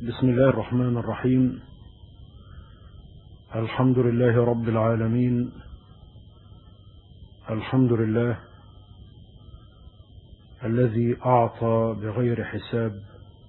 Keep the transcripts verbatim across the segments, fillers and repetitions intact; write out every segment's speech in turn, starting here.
بسم الله الرحمن الرحيم. الحمد لله رب العالمين. الحمد لله الذي أعطى بغير حساب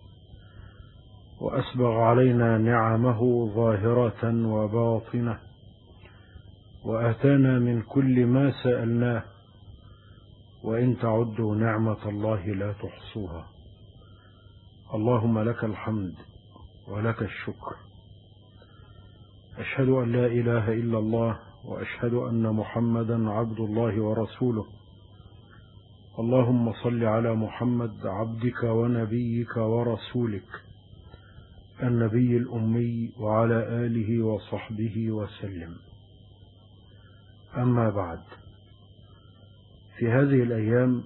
وأسبغ علينا نعمه ظاهرة وباطنة، وآتانا من كل ما سألناه، وإن تعدوا نعمة الله لا تحصوها. اللهم لك الحمد ولك الشكر. أشهد أن لا إله إلا الله، وأشهد أن محمدا عبد الله ورسوله. اللهم صل على محمد عبدك ونبيك ورسولك النبي الأمي وعلى آله وصحبه وسلم. أما بعد، في هذه الأيام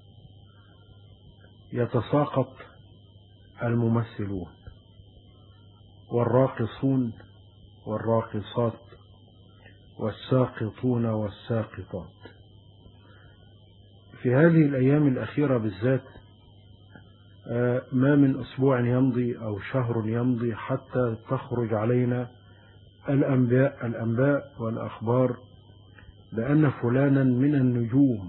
يتساقط الممثلون والراقصون والراقصات والساقطون والساقطات. في هذه الأيام الأخيرة بالذات ما من أسبوع يمضي أو شهر يمضي حتى تخرج علينا الأنباء الأنباء والأخبار بأن فلانا من النجوم،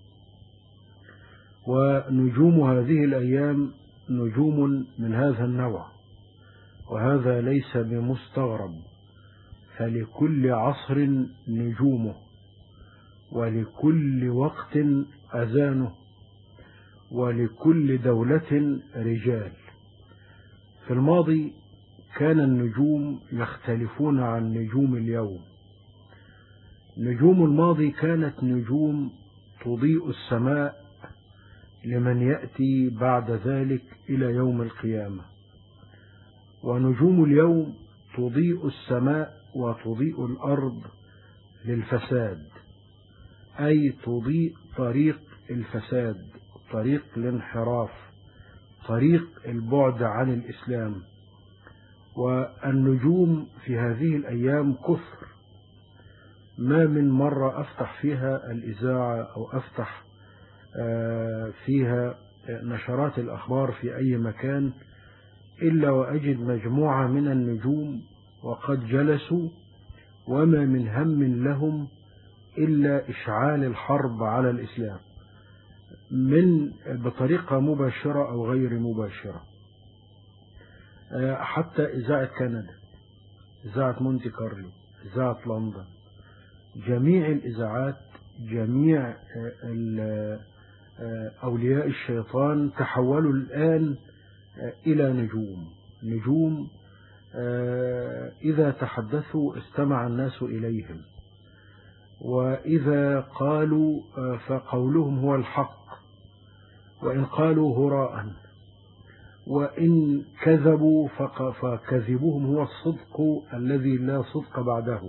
ونجوم هذه الأيام نجوم من هذا النوع، وهذا ليس بمستغرب، فلكل عصر نجومه، ولكل وقت أذانه، ولكل دولة رجال. في الماضي كان النجوم يختلفون عن نجوم اليوم. نجوم الماضي كانت نجوم تضيء السماء لمن يأتي بعد ذلك إلى يوم القيامة، ونجوم اليوم تضيء السماء وتضيء الأرض للفساد، أي تضيء طريق الفساد، طريق الانحراف، طريق البعد عن الإسلام. والنجوم في هذه الأيام كثر، ما من مرة أفتح فيها الإذاعة أو أفتح فيها نشرات الأخبار في أي مكان إلا وأجد مجموعة من النجوم وقد جلسوا، وما من هم لهم إلا إشعال الحرب على الإسلام، من بطريقة مباشرة أو غير مباشرة. حتى إذاعة كندا، إذاعة مونتي كارلو، إذاعة لندن، جميع الإذاعات، جميع أولياء الشيطان تحولوا الآن إلى نجوم نجوم إذا تحدثوا استمع الناس إليهم، وإذا قالوا فقولهم هو الحق، وإن قالوا هراء، وإن كذبوا فكذبهم هو الصدق الذي لا صدق بعده.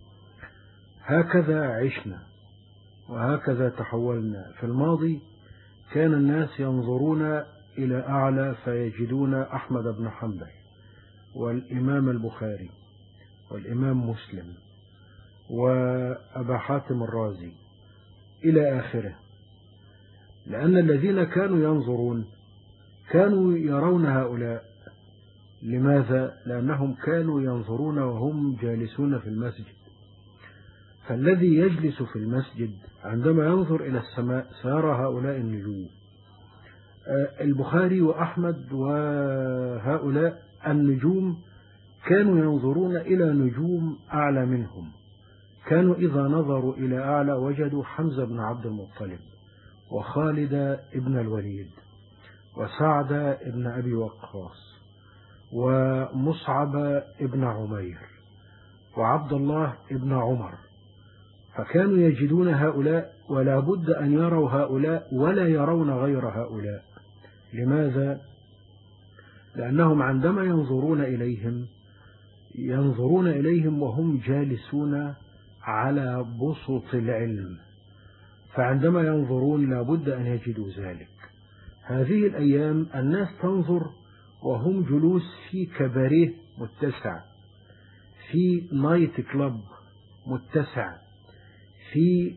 هكذا عشنا وهكذا تحولنا. في الماضي كان الناس ينظرون إلى أعلى فيجدون أحمد بن حنبل والإمام البخاري والإمام مسلم وأبا حاتم الرازي إلى آخره، لأن الذين كانوا ينظرون كانوا يرون هؤلاء. لماذا؟ لأنهم كانوا ينظرون وهم جالسون في المسجد. فالذي يجلس في المسجد عندما ينظر إلى السماء سيرى هؤلاء النجوم. البخاري وأحمد وهؤلاء النجوم كانوا ينظرون إلى نجوم أعلى منهم. كانوا إذا نظروا إلى أعلى وجدوا حمزة بن عبد المطلب، وخالد بن الوليد، وسعد بن أبي وقاص، ومصعب بن عمير، وعبد الله بن عمر. فكانوا يجدون هؤلاء ولا بد أن يروا هؤلاء ولا يرون غير هؤلاء. لماذا؟ لأنهم عندما ينظرون إليهم ينظرون إليهم وهم جالسون على بسط العلم، فعندما ينظرون لا بد أن يجدوا ذلك. هذه الأيام الناس تنظر وهم جلوس في كباريه متسع، في نايت كلاب متسع، في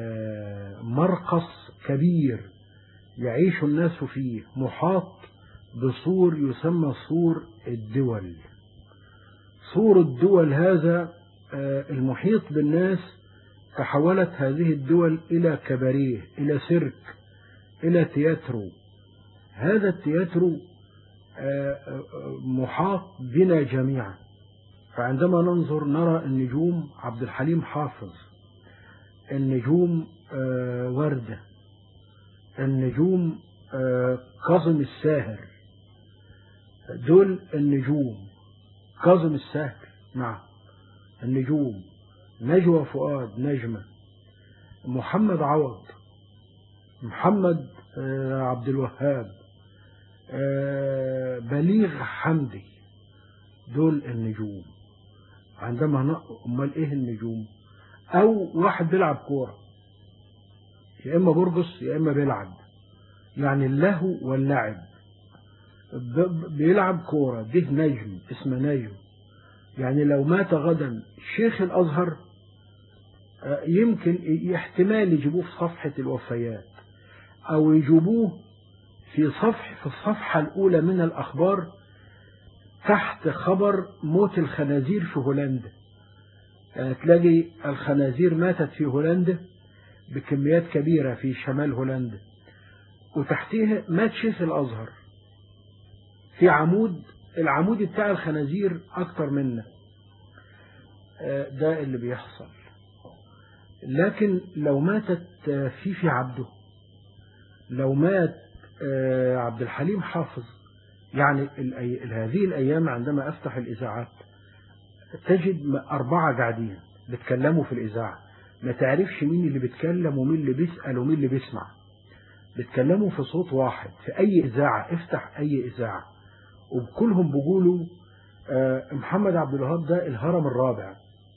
مرقص كبير يعيش الناس فيه، محاط بصور يسمى صور الدول. صور الدول هذا المحيط بالناس تحولت هذه الدول إلى كباريه، إلى سيرك، إلى تياترو. هذا التياترو محاط بنا جميعا. فعندما ننظر نرى النجوم عبد الحليم حافظ، النجوم وردة، النجوم كاظم الساهر، دول النجوم. كاظم الساهر نعم النجوم، نجوى فؤاد نجمة، محمد عوض، محمد عبد الوهاب، بليغ حمدي، دول النجوم. عندما امال ايه النجوم؟ او واحد بيلعب كورة، يا اما برقص يا اما بيلعب، يعني اللهو واللعب. بيلعب كورة، ده نجم، اسمه نجم. يعني لو مات غدا شيخ الازهر يمكن احتمال يجيبوه في صفحة الوفيات، او يجيبوه في صفح في الصفحة الاولى من الاخبار تحت خبر موت الخنازير في هولندا. تلاقي الخنازير ماتت في هولندا بكميات كبيرة في شمال هولندا، وتحتها مات شيخ الازهر في عمود، العمود بتاع الخنازير اكتر منه. ده اللي بيحصل. لكن لو ماتت فيفي عبده، لو مات عبد الحليم حافظ، يعني هذه الأيام عندما أفتح الإذاعات تجد أربعة قاعدين بيتكلموا في الإذاعة، ما تعرفش مين اللي بيتكلم ومين اللي بيسأل ومين اللي بيسمع، بيتكلموا في صوت واحد في أي إذاعة. افتح أي إذاعة وبكلهم بيقولوا محمد عبد الوهاب ده الهرم الرابع.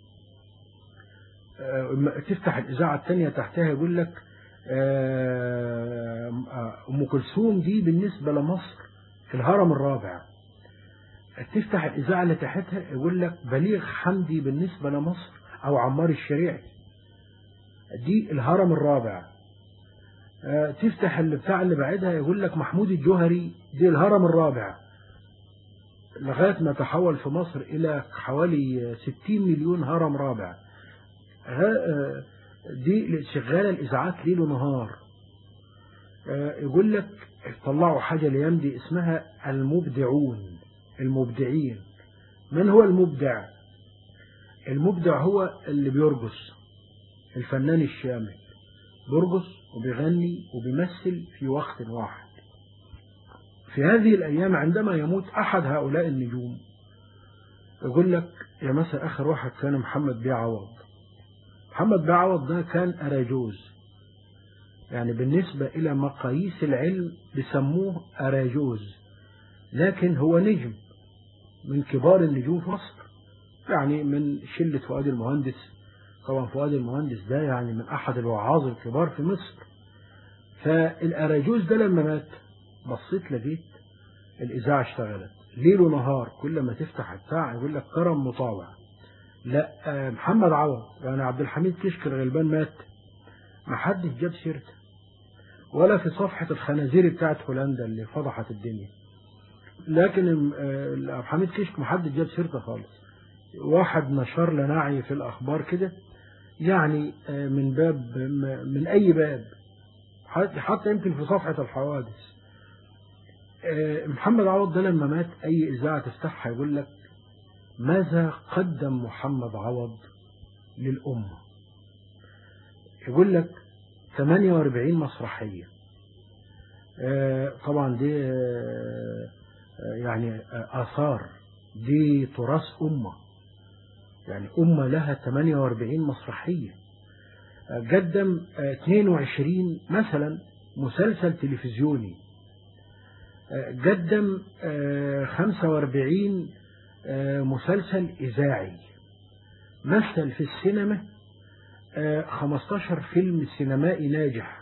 تفتح الإذاعة الثانية تحتها يقول لك أم كلثوم دي بالنسبة لمصر في الهرم الرابع. تفتح الإذاعة اللي تحتها يقول لك بليغ حمدي بالنسبة لمصر أو عمار الشريعي دي الهرم الرابع. تفتح اللي بتاع اللي بعدها يقول لك محمود الجوهري دي الهرم الرابع، لغاية ما تحول في مصر إلى حوالي ستين مليون هرم رابع. دي شغالة الإذاعات ليل ونهار. يقول لك طلعوا حاجة ليمدي اسمها المبدعون، المبدعين. من هو المبدع؟ المبدع هو اللي بيرقص، الفنان الشامل بيرقص وبيغني وبيمثل في وقت واحد. في هذه الأيام عندما يموت أحد هؤلاء النجوم يقول لك يا مثلا آخر واحد كان محمد بيه عوض. محمد بيه عوض ده كان أراجوز، يعني بالنسبة إلى مقاييس العلم بيسموه أراجوز، لكن هو نجم من كبار النجوم في مصر، يعني من شلة فؤاد المهندس. طبعا فؤاد المهندس ده يعني من أحد الوعاظ الكبار في مصر. فالأراجوز ده لما مات بصيت لقيت الإذاعة اشتغلت ليل ونهار، كل ما تفتح الساعة يقول لك كرم مطاوع. لا محمد عوض يعني عبد الحميد كشك الغلبان مات، ما حدش جاب سيرته، ولا في صفحة الخنازير بتاعت هولندا اللي فضحت الدنيا. لكن عبد الحميد كشك ما حدش جاب سيرته خالص. واحد نشر لناعي في الأخبار كده، يعني من باب من أي باب، حتى يمكن في صفحة الحوادث. محمد عوض ده لما مات أي إذاعة تفتحها يقول لك ماذا قدم محمد عوض للأمة. يقول لك ثمانية وأربعين مسرحية. طبعا دي يعني آثار، دي تراث أمة، يعني أمة لها ثمانية وأربعين مسرحية. قدم اثنين وعشرين مثلا مسلسل تلفزيوني، قدم خمسة وأربعين مسلسل إذاعي، مثل في السينما خمسة عشر فيلم سينمائي ناجح.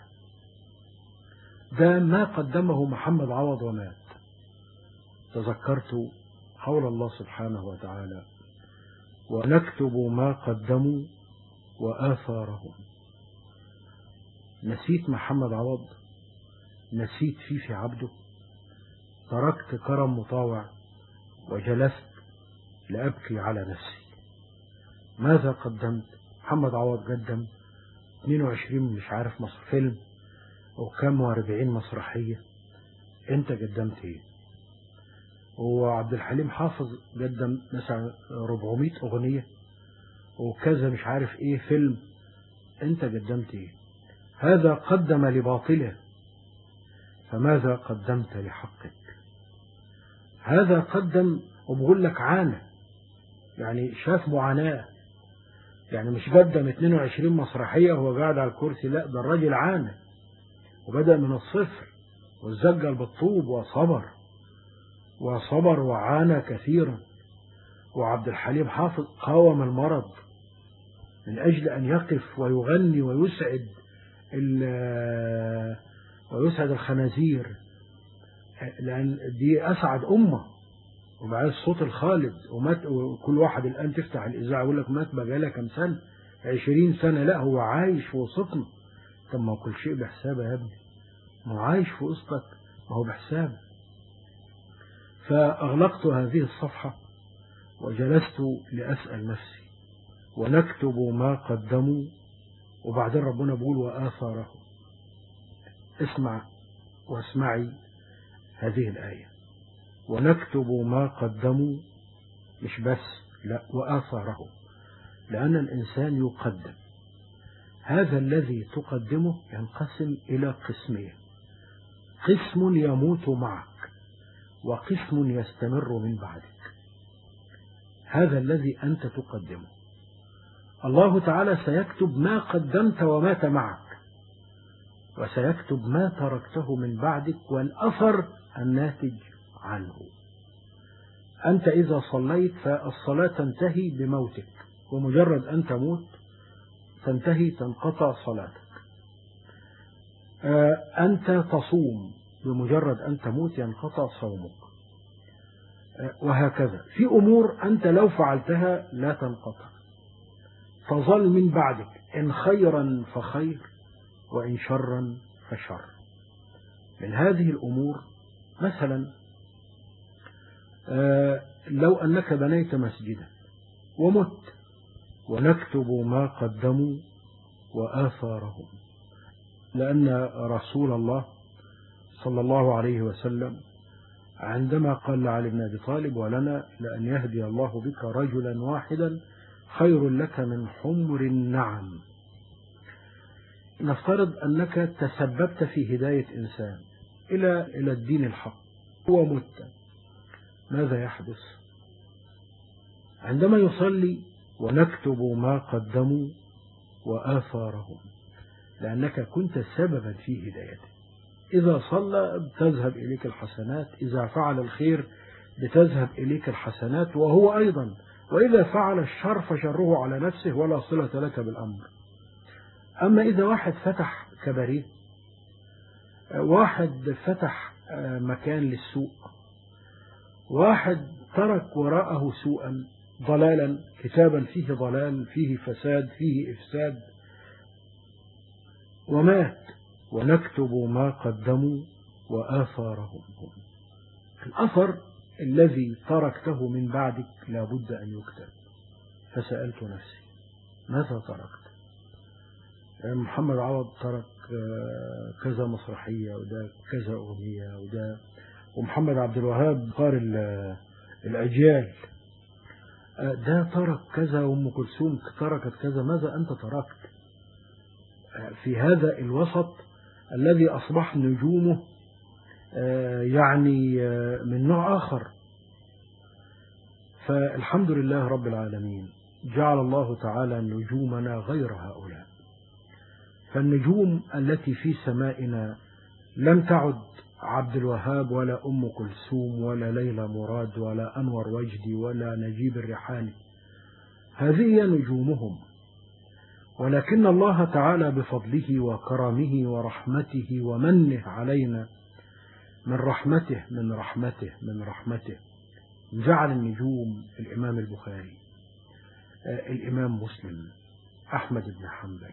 ده ما قدمه محمد عوض ومات. تذكرت قول الله سبحانه وتعالى ونكتب ما قدموا وآثارهم. نسيت محمد عوض؟ نسيت فيفي عبده؟ تركت كرم مطاوع وجلست لأبكي على نفسي. ماذا قدمت؟ محمد عوض قدم اثنين وعشرين مش عارف مصر فيلم وكم واربعين مسرحية، انت قدمت ايه؟ وعبد الحليم حافظ قدم مثلا أربعمائة اغنية وكذا مش عارف ايه فيلم، انت قدمت ايه؟ هذا قدم لباطله، فماذا قدمت لحقك؟ هذا قدم وبقول لك عانى، يعني شاف معاناة، يعني مش قدم اثنين وعشرين مسرحية وهو قاعد على الكرسي، لا ده الراجل عانى وبدأ من الصفر وزجل بالطوب وصبر وصبر وعانى كثيرا. وعبد الحليم حافظ قاوم المرض من أجل أن يقف ويغني ويسعد ويسعد الخنازير، لأن دي أسعد أمة ومعاه الصوت الخالد. ومات، وكل واحد الآن تفتح الإذاعة يقول لك مات بقالها كم سنة، عشرين سنة، لا هو عايش في وسطنا. طب ما كل شيء بحسابه يا ابني، ما هو عايش في وسطك، ما هو بحسابه. فأغلقت هذه الصفحة وجلست لأسأل نفسي ونكتب ما قدموا. وبعدين ربنا بيقول وآثاره. اسمع واسمعي هذه الآية، ونكتب ما قدموا، مش بس، لا وآثاره، لأن الإنسان يقدم. هذا الذي تقدمه ينقسم إلى قسمين: قسم يموت معك وقسم يستمر من بعدك. هذا الذي أنت تقدمه الله تعالى سيكتب ما قدمت ومات معك، وسيكتب ما تركته من بعدك والأثر الناتج عنه. أنت إذا صليت فالصلاة تنتهي بموتك، ومجرد أن تموت تنتهي تنقطع صلاتك. أنت تصوم، بمجرد أن تموت ينقطع صومك، وهكذا. في أمور أنت لو فعلتها لا تنقطع، تظل من بعدك، إن خيرا فخير وإن شرا فشر. من هذه الأمور مثلا لو أنك بنيت مسجدا ومت، ونكتب ما قدموا وآثارهم، لأن رسول الله صلى الله عليه وسلم عندما قال لعلي بن أبي طالب ولنا لأن يهدي الله بك رجلا واحدا خير لك من حمر النعم. نفترض أنك تسببت في هداية إنسان إلى إلى الدين الحق ومت، ماذا يحدث؟ عندما يصلي ونكتب ما قدموا وآثارهم، لأنك كنت سببا في هدايته. إذا صلى بتذهب إليك الحسنات، إذا فعل الخير بتذهب إليك الحسنات وهو أيضا، وإذا فعل الشر فشره على نفسه ولا صلة لك بالأمر. أما إذا واحد فتح كباريه، واحد فتح مكان للسوق، واحد ترك وراءه سوءا ضلالا، كتابا فيه ضلال فيه فساد فيه إفساد، ومات، ونكتب ما قدموا وآثارهم. الأثر الذي تركته من بعدك لا بد أن يكتب. فسألت نفسي ماذا تركت؟ محمد عوض ترك كذا مسرحية وده كذا أغنية وده، ومحمد عبد الوهاب قارئ الأجيال ده ترك كذا، وأم كلثوم تركت كذا. ماذا أنت تركت في هذا الوسط الذي أصبح نجومه يعني من نوع آخر؟ فالحمد لله رب العالمين جعل الله تعالى نجومنا غير هؤلاء. فالنجوم التي في سمائنا لم تعد عبد الوهاب ولا أم كلثوم ولا ليلى مراد ولا أنور وجدي ولا نجيب الريحاني، هذه هي نجومهم. ولكن الله تعالى بفضله وكرمه ورحمته ومنه علينا، من رحمته من رحمته من رحمته جعل النجوم الإمام البخاري، الإمام مسلم، أحمد بن حنبل.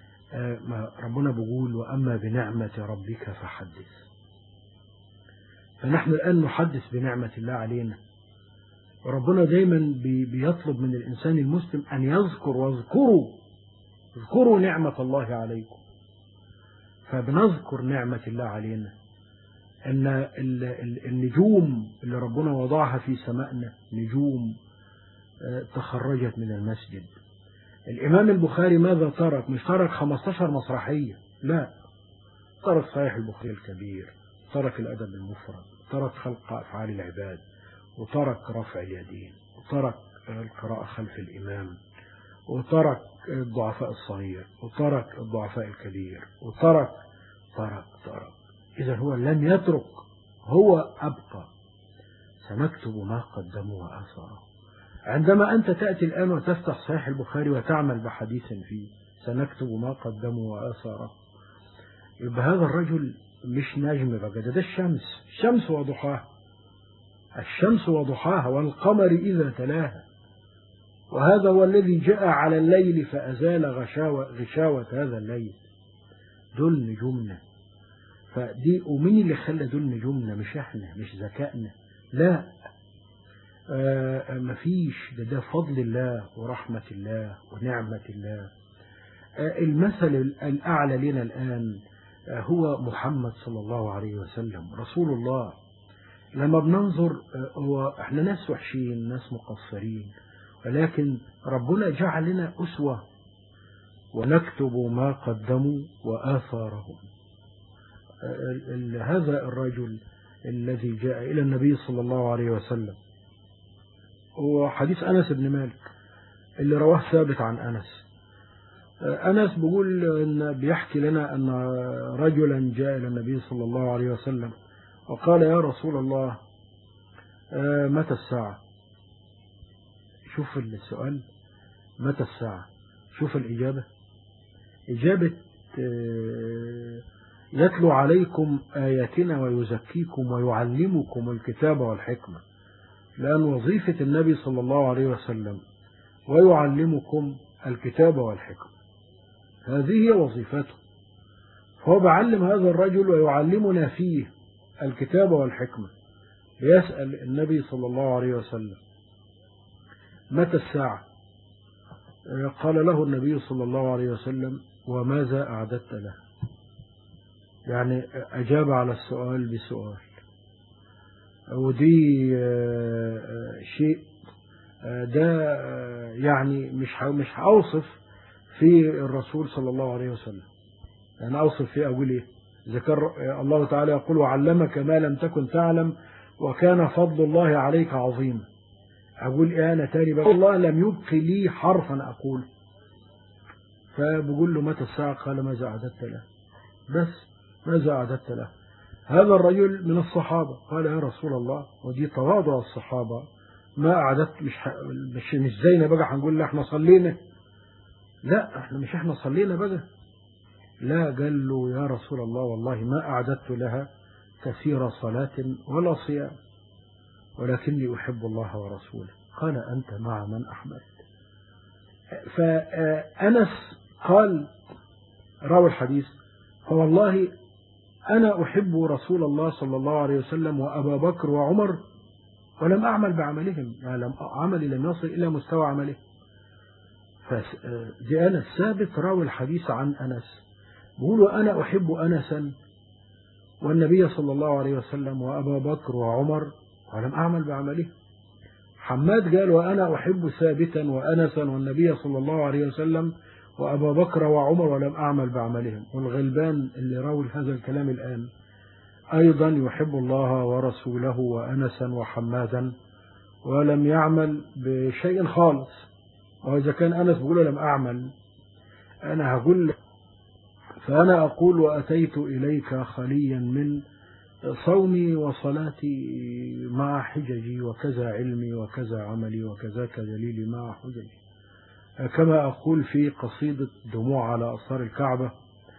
ربنا بيقول وأما بنعمة ربك فحدث. فنحن الآن نحدث بنعمة الله علينا، وربنا دايما بيطلب من الإنسان المسلم أن يذكر، واذكروا اذكروا نعمة الله عليكم. فبنذكر نعمة الله علينا، أن النجوم اللي ربنا وضعها في سمائنا نجوم تخرجت من المسجد. الإمام البخاري ماذا ترك؟ مش ترك خمستاشر مسرحية، لا، ترك صحيح البخاري الكبير، ترك الأدب المفرد، ترك خلق أفعال العباد، وترك رفع اليدين، وترك القراءة خلف الإمام، وترك الضعفاء الصغير، وترك الضعفاء الكبير، وترك ترك ترك إذا هو لم يترك، هو أبقى. سنكتب ما قدموا وآثاره. عندما أنت تأتي الآن وتفتح صحيح البخاري وتعمل بحديث فيه سنكتب ما قدموا وآثاره، يبقى هذا الرجل مش نجم بقى، ده, ده الشمس، الشمس وضحاها، الشمس وضحاها والقمر إذا تلاها، وهذا هو الذي جاء على الليل فأزال غشاوة, غشاوة هذا الليل. دول نجومنا. فدي ومين اللي خلى دول نجومنا؟ مش احنا، مش ذكائنا، لا، آه مفيش، ده, ده فضل الله ورحمة الله ونعمة الله. آه المثل الأعلى لنا الآن آه هو محمد صلى الله عليه وسلم رسول الله. لما بننظر آه هو احنا ناس وحشين، ناس مقصرين، ولكن ربنا جعل لنا أسوة، ونكتب ما قدموا وآثارهم. آه هذا الرجل الذي جاء إلى النبي صلى الله عليه وسلم هو حديث أنس بن مالك اللي رواه ثابت عن أنس. أنس بيقول إن بيحكي لنا أن رجلا جاء إلى النبي صلى الله عليه وسلم وقال: يا رسول الله، متى الساعة؟ شوف السؤال، متى الساعة؟ شوف الإجابة، إجابة يتلو عليكم آياتنا ويزكيكم ويعلمكم الكتاب والحكمة. لأن وظيفة النبي صلى الله عليه وسلم ويعلمكم الكتاب والحكمة، هذه هي وظيفته. فهو بعلم هذا الرجل ويعلمنا فيه الكتاب والحكمة. يسأل النبي صلى الله عليه وسلم: متى الساعة؟ قال له النبي صلى الله عليه وسلم: وماذا أعددت له؟ يعني أجاب على السؤال بسؤال. ودي شيء ده يعني مش مش هأوصف في الرسول صلى الله عليه وسلم. أنا أوصف فيه أقول إيه؟ ذكر الله تعالى يقول: وعلمك ما لم تكن تعلم وكان فضل الله عليك عظيما. أقول إيه أنا تاني بقى؟ الله لم يبقي لي حرفا أقول. فبقول له: متى الساعة؟ قال: ماذا أعددت له؟ بس ماذا أعددت له؟ هذا الرجل من الصحابة قال: يا رسول الله، ودي تواضع الصحابة، ما أعددت، مش مش مش زينا بقى هنقول لا احنا صلينا، لا احنا مش احنا صلينا بقى، لا. قال له: يا رسول الله، والله ما أعددت لها كثير صلاة ولا صيام، ولكني أحب الله ورسوله. قال: أنت مع من أحببت. فأنس قال راوي الحديث: فوالله أنا أحب رسول الله صلى الله عليه وسلم وأبا بكر وعمر ولم أعمل بعملهم، يعني لم عملي لم يصل إلى مستوى عملهم. فدي أنس ثابت راوي الحديث عن أنس بيقولوا: أنا أحب أنسا والنبي صلى الله عليه وسلم وأبا بكر وعمر ولم أعمل بعملهم. حماد قال: وأنا أحب ثابتا وأنسا والنبي صلى الله عليه وسلم وأبا بكر وعمر ولم أعمل بعملهم. والغلبان اللي راوي هذا الكلام الآن أيضا يحب الله ورسوله وأنسا وحمادا ولم يعمل بشيء خالص. وإذا كان أنس بيقول لم أعمل، أنا هقول فأنا أقول: وأتيت إليك خليا من صومي وصلاتي مع حججي وكذا علمي وكذا عملي وكذاك دليلي مع حججي. كما أقول في قصيدة دموع على أسطار الكعبة: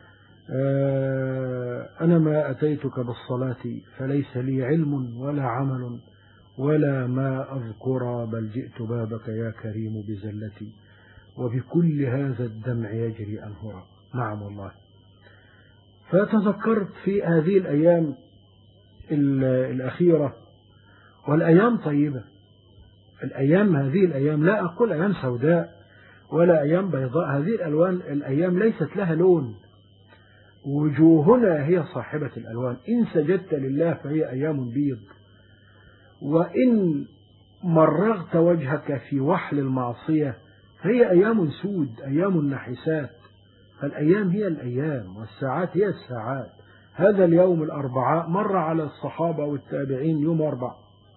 أنا ما أتيتك بالصلاة فليس لي علم ولا عمل ولا ما أذكر، بل جئت بابك يا كريم بزلتي وبكل هذا الدمع يجري أنهرا. نعم والله. فتذكرت في هذه الأيام الأخيرة، والأيام طيبة. الأيام هذه الأيام لا أقول أيام سوداء ولا أيام بيضاء، هذه الألوان الأيام ليست لها لون، وجوهنا هي صاحبة الألوان. إن سجدت لله فهي أيام بيض، وإن مرغت وجهك في وحل المعصية فهي أيام سود، أيام نحسات. فالأيام هي الأيام والساعات هي الساعات. هذا اليوم الأربعاء مر على الصحابة والتابعين يوم أربع،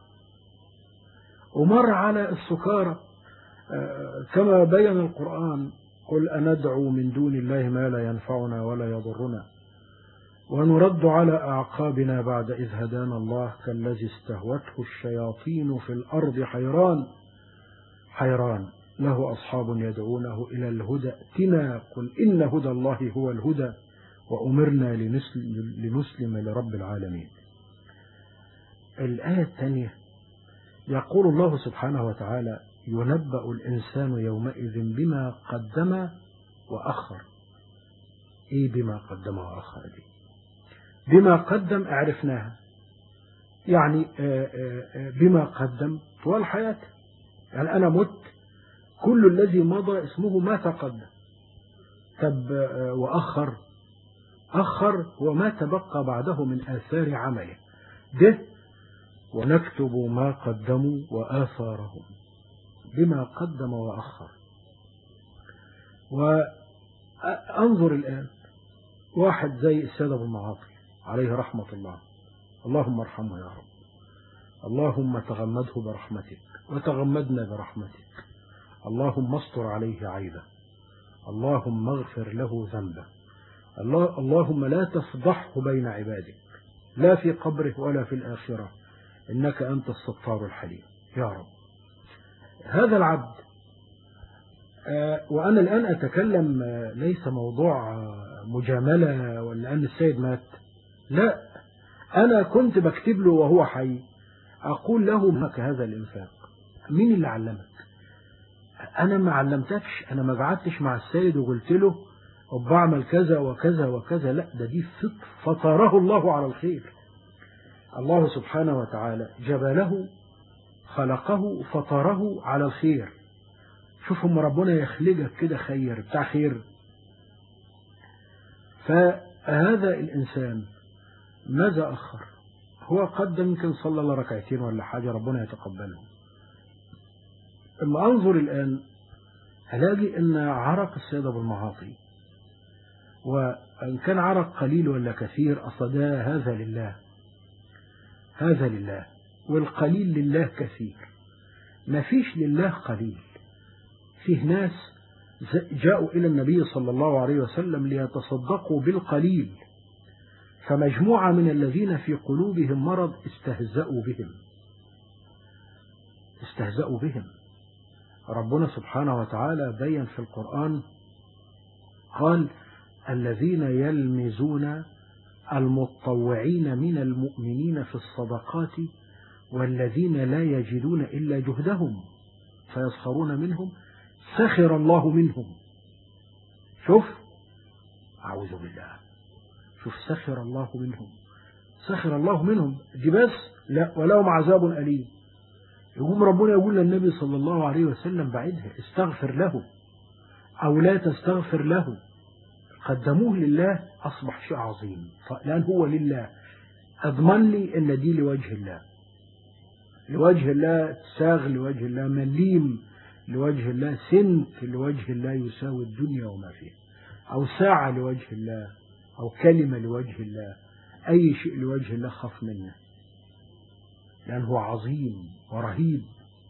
ومر على السكارى كما بين القرآن: قل أندعو من دون الله ما لا ينفعنا ولا يضرنا ونرد على أعقابنا بعد إذ هدانا الله كالذي استهوته الشياطين في الأرض حيران حيران له أصحاب يدعونه إلى الهدى ائتنا قل إن هدى الله هو الهدى وأمرنا لنسلم لرب العالمين. الآية الثانية يقول الله سبحانه وتعالى: ينبأ الإنسان يومئذ بما قدم وأخر. إيه بما قدم وأخر دي؟ بما قدم أعرفناها، يعني بما قدم طوال حياته، يعني أنا مت، كل الذي مضى اسمه ما تقدم. طب وأخر، أخر هو ما تبقى بعده من آثار عمله ده، ونكتب ما قدموا وآثارهم. بما قدم وأخر. وأنظر الآن واحد زي السيد أبو المعاطي عليه رحمة الله، اللهم ارحمه يا رب، اللهم تغمده برحمتك وتغمدنا برحمتك، اللهم استر عليه عيبه، اللهم اغفر له ذنبه، الله اللهم لا تفضحه بين عبادك لا في قبره ولا في الآخرة، إنك أنت الستار الحليم يا رب. هذا العبد، وأنا الآن أتكلم ليس موضوع مجاملة ولا أن السيد مات، لا، أنا كنت بكتب له وهو حي، أقول له: ماك هذا الإنفاق؟ مين اللي علمك؟ أنا ما علمتكش، أنا ما قعدتش مع السيد وقلت له وبعمل كذا وكذا وكذا، لا، ده دي فطره الله على الخير. الله سبحانه وتعالى جبله، خلقه، فطره على الخير. شوفهم ربنا يخلقك كده خير بتاع خير. فهذا الإنسان ماذا أخر؟ هو قدم يمكن صلى الله ركعتين ولا حاجة، ربنا يتقبلهم. اما أنظر الآن ألاقي أن عرق السيد أبو المعاطي، وإن كان عرق قليل ولا كثير، أصدى هذا لله، هذا لله، والقليل لله كثير. ما فيش لله قليل. فيه ناس جاءوا إلى النبي صلى الله عليه وسلم ليتصدقوا بالقليل، فمجموعة من الذين في قلوبهم مرض استهزأوا بهم استهزأوا بهم ربنا سبحانه وتعالى بين في القرآن، قال: الذين يلمزون المتطوعين من المؤمنين في الصدقات والذين لا يجدون إلا جهدهم فيسخرون منهم سخر الله منهم. شوف، أعوذ بالله، شوف، سخر الله منهم، سخر الله منهم دي بس لا، ولهم عذاب أليم. يقوم ربنا يقول للنبي صلى الله عليه وسلم: بعدها، استغفر له أو لا تستغفر له. قدموه لله، أصبح شيء عظيم، لأن هو لله. أضمن لي أن دي لوجه الله، لوجه الله ساغ، لوجه الله مليم، لوجه الله سنت، لوجه الله يساوي الدنيا وما فيها، أو ساعة لوجه الله، أو كلمة لوجه الله، أي شيء لوجه الله خاف منه، لأنه هو عظيم ورهيب.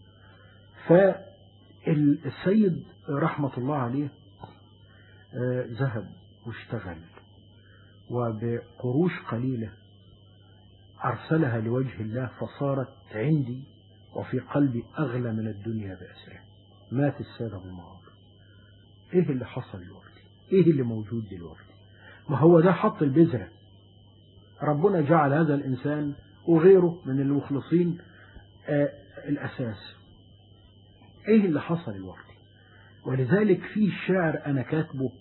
فالسيد رحمة الله عليه ذهب واشتغل، وبقروش قليلة أرسلها لوجه الله، فصارت عندي وفي قلبي أغلى من الدنيا بأسرها. مات السيد أبو المعاطي. إيه اللي حصل دلوقتي؟ إيه اللي موجود دلوقتي؟ ما هو ده حط البذرة. ربنا جعل هذا الإنسان وغيره من المخلصين آه الأساس. إيه اللي حصل دلوقتي؟ ولذلك في شعر أنا كاتبه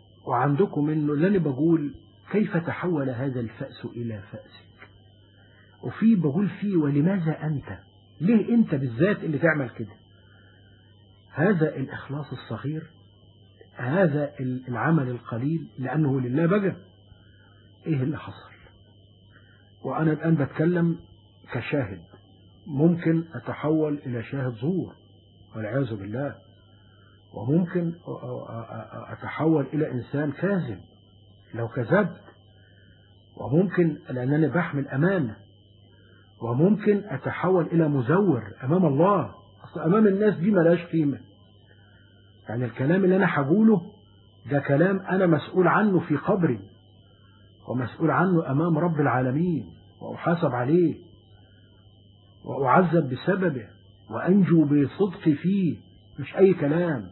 وعندكم منه، اللي أنا بقول: كيف تحول هذا الفأس إلى فأسك؟ وفي بقول فيه ولماذا أنت، ليه أنت بالذات اللي تعمل كده؟ هذا الإخلاص الصغير، هذا العمل القليل لأنه لله بقى. إيه اللي حصل؟ وأنا الآن بتكلم كشاهد، ممكن أتحول إلى شاهد زور والعياذ بالله، وممكن أتحول إلى إنسان كاذب لو كذبت، وممكن لأنني بحمل أمانة، وممكن أتحول إلى مزور أمام الله. أصل أمام الناس دي ملاش قيمة. يعني الكلام اللي أنا هقوله ده كلام أنا مسؤول عنه في قبري، ومسؤول عنه أمام رب العالمين، وأحاسب عليه وأعذب بسببه وأنجو بصدقي فيه، مش أي كلام.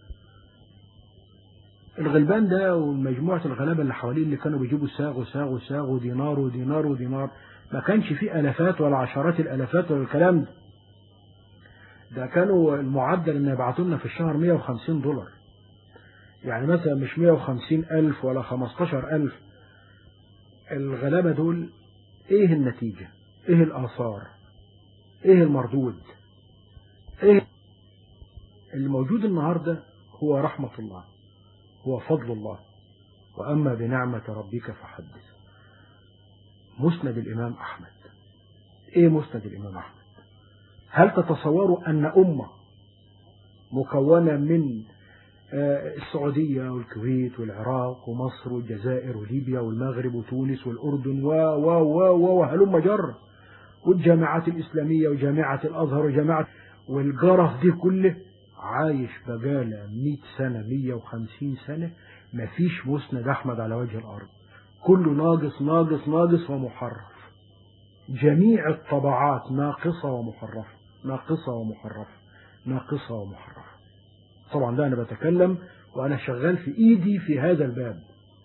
الغلبان ده والمجموعة الغلابة اللي حواليه اللي كانوا بيجيبوا ساغ وساغ وساغ ودينار ودينار ودينار، ما كانش فيه ألفات ولا عشرات الألفات ولا الكلام ده. ده كانوا المعدل إن يبعتوا لنا في الشهر مئة وخمسين دولار، يعني مثلا مش مئة وخمسين ألف ولا خمستاشر ألف. الغلابة دول إيه النتيجة؟ إيه الآثار؟ إيه المردود؟ إيه الموجود النهاردة؟ هو رحمة الله، هو فضل الله، وأما بنعمة ربك فحدث. مسند الإمام أحمد. إيه مسند الإمام أحمد؟ هل تتصوروا أن أمة مكونة من السعودية والكويت والعراق ومصر والجزائر وليبيا والمغرب وتونس والأردن و و و وهلم جر، والجامعات الإسلامية وجامعة الأزهر وجامعة والجرف دي كله عايش بقاله مئة سنة مئة وخمسين سنة مفيش مسند أحمد على وجه الأرض، كله ناقص ناقص ناقص ومحرف، جميع الطبعات ناقصة ومحرفة ناقصة ومحرفة ناقصة ومحرفة. طبعا ده أنا بتكلم وأنا شغال في إيدي في هذا الباب.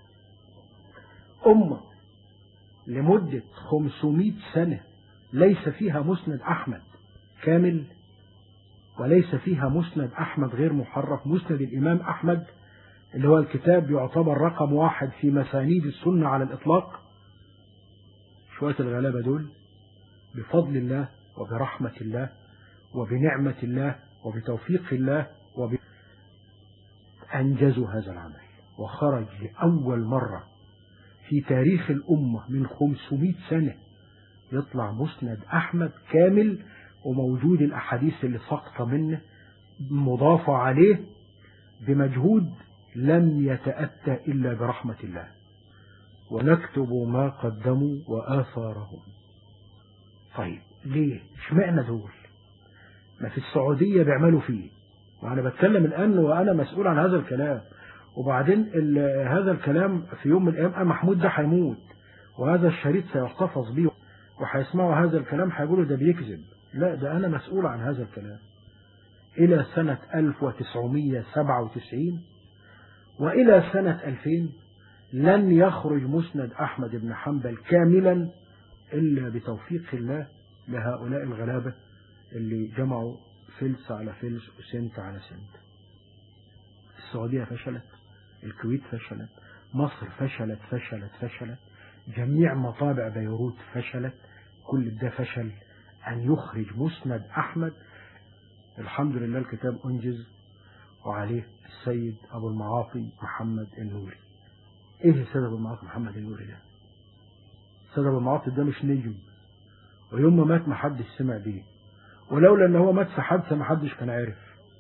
أمة لمدة خمسمائة سنة ليس فيها مسند أحمد كامل، وليس فيها مسند أحمد غير محرف. مسند الإمام أحمد اللي هو الكتاب يعتبر رقم واحد في مسانيد السنة على الإطلاق. شوية الغلابة دول بفضل الله وبرحمة الله وبنعمة الله وبتوفيق الله وب... أنجزوا هذا العمل، وخرج لأول مرة في تاريخ الأمة من خمسمائة سنة يطلع مسند أحمد كامل، وموجود الأحاديث اللي سقط منه مضافة عليه بمجهود لم يتأتى إلا برحمة الله. ونكتب ما قدموا وآثارهم. طيب ليه؟ اشمعنى دول؟ ما في السعودية بيعملوا فيه، وأنا بتكلم الآن وأنا مسؤول عن هذا الكلام. وبعدين هذا الكلام في يوم من الأيام محمود ده هيموت، وهذا الشريط سيحتفظ به، وهيسمعوا هذا الكلام هيقولوا ده بيكذب. لا، ده أنا مسؤول عن هذا الكلام إلى سنة ألف وتسعمائة وسبعة وتسعين وإلى سنة ألفين لن يخرج مسند أحمد بن حنبل كاملا إلا بتوفيق الله لهؤلاء الغلابة اللي جمعوا فلس على فلس وسنت على سنت. السعودية فشلت، الكويت فشلت، مصر فشلت فشلت فشلت، جميع مطابع بيروت فشلت، كل ده فشل أن يخرج مسند أحمد. الحمد لله الكتاب أنجز وعليه السيد أبو المعاطي محمد النوري. إيه السيد أبو المعاطي محمد النوري ده؟ السيد أبو المعاطي ده مش نجم، ويوم ما مات محدش سمع بيه، ولولا أنه هو مات في حادثة محدش كان عارف،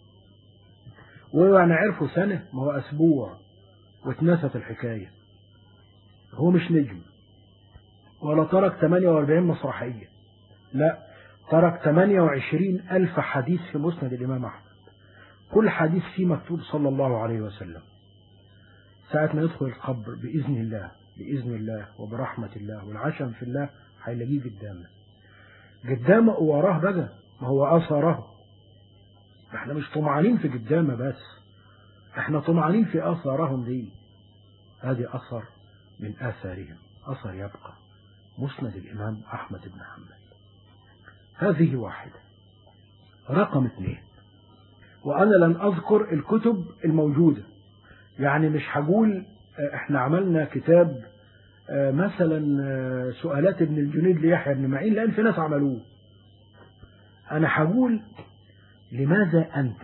ويعني عرفوا سنة ما هو أسبوع واتنست الحكاية. هو مش نجم ولا ترك ثمانية وأربعين مسرحية، لا، ترك ثمانية وعشرين ألف حديث في مسند الإمام أحمد، كل حديث فيه مكتوب صلى الله عليه وسلم. ساعة ما يدخل القبر بإذن الله بإذن الله وبرحمة الله والعشم في الله هيلاقيه قدامه قدامه وراه بقى، ما هو أثره. احنا مش طمعانين في قدامه بس، احنا طمعانين في أثارهم دي. هذه أثر من آثارهم، أثر يبقى مسند الإمام أحمد بن حنبل. هذه واحدة. رقم اثنين، وأنا لن أذكر الكتب الموجودة، يعني مش هقول احنا عملنا كتاب مثلا سؤالات ابن الجنيد ليحيى بن معين، لأن في ناس عملوه. أنا هقول لماذا أنت،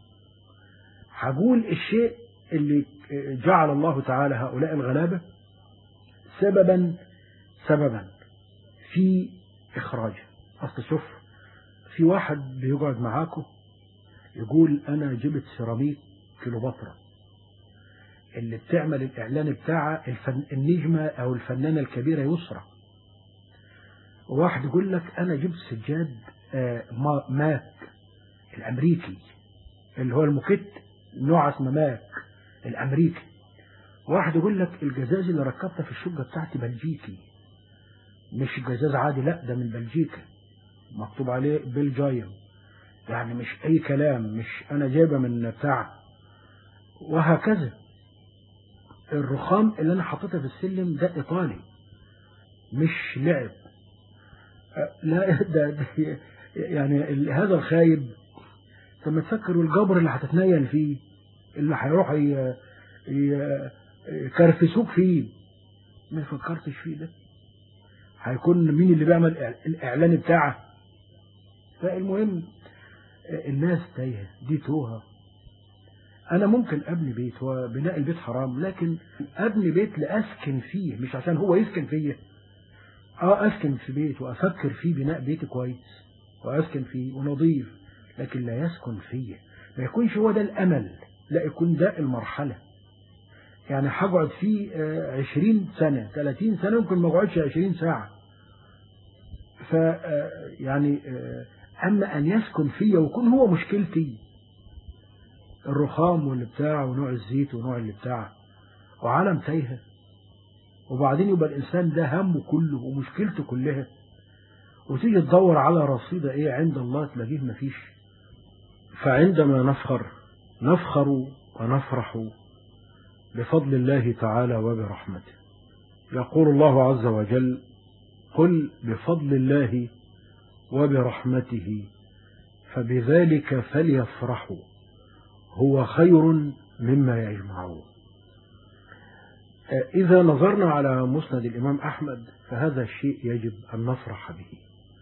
هقول الشيء اللي جعل الله تعالى هؤلاء الغلابة سببا سببا في إخراجه. أصل شوف، في واحد بيقعد معاكم يقول أنا جبت سيراميك كليوباترا اللي بتعمل الإعلان بتاعها الفن... النجمة أو الفنانة الكبيرة يسرى. وواحد يقول لك أنا جبت سجاد آه ما... ماك الأمريكي اللي هو المكت، نوع اسمه ماك الأمريكي. واحد يقول لك الجزاز اللي ركبتها في الشقة بتاعتي بلجيكي، مش جزاز عادي، لا ده من بلجيكا مكتوب عليه بلجايم، يعني مش أي كلام، مش أنا جايبه من بتاع. وهكذا الرخام اللي أنا حطيتها في السلم ده إيطالي مش لعب. لا ده, ده يعني هذا الخايب ثم تفكروا الجبر اللي هتتنيل فيه، اللي هيروح يكرفسوك فيه، ما فكرتش فيه ده هيكون مين اللي بيعمل الإعلان بتاعه. فالمهم الناس تايهة دي توها. أنا ممكن أبني بيت، وبناء البيت حرام، لكن أبني بيت لأسكن فيه مش عشان هو يسكن فيه. اه أسكن في بيت وأفكر فيه بناء بيت كويس وأسكن فيه ونظيف، لكن لا يسكن فيه، ما يكونش هو ده الأمل، لا يكون ده المرحلة. يعني هقعد فيه عشرين سنة ثلاثين سنة، ممكن ما اقعدش عشرين ساعة. ف يعني أما أن يسكن فيه ويكون هو مشكلتي الرخام واللي بتاع ونوع الزيت ونوع اللي بتاع وعالم تايهة، وبعدين يبقى الإنسان ده همه كله ومشكلته كلها، وتيجي تدور على رصيدة إيه عند الله تلاقيه مفيش. فعندما نفخر نفخر ونفرح بفضل الله تعالى وبرحمته. يقول الله عز وجل: قل بفضل الله وبرحمته فبذلك فليفرحوا هو خير مما يجمعون. إذا نظرنا على مسند الإمام أحمد فهذا الشيء يجب أن نفرح به،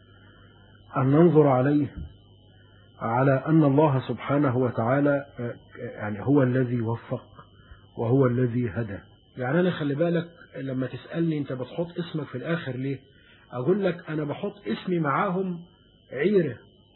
أن ننظر عليه على أن الله سبحانه وتعالى يعني هو الذي وفق وهو الذي هدى. يعني أنا خلي بالك لما تسألني أنت بتحط اسمك في الآخر ليه، أقول لك أنا بحط اسمي معاهم عيرة،